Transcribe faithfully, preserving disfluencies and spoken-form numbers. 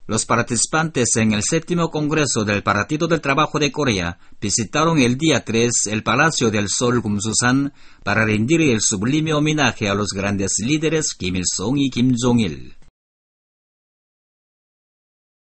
Los participantes en el séptimo Congreso del Partido del Trabajo de Corea visitaron el día tres el Palacio del Sol Kumsusan para rendir el sublime homenaje a los grandes líderes Kim Il-sung y Kim Jong-il.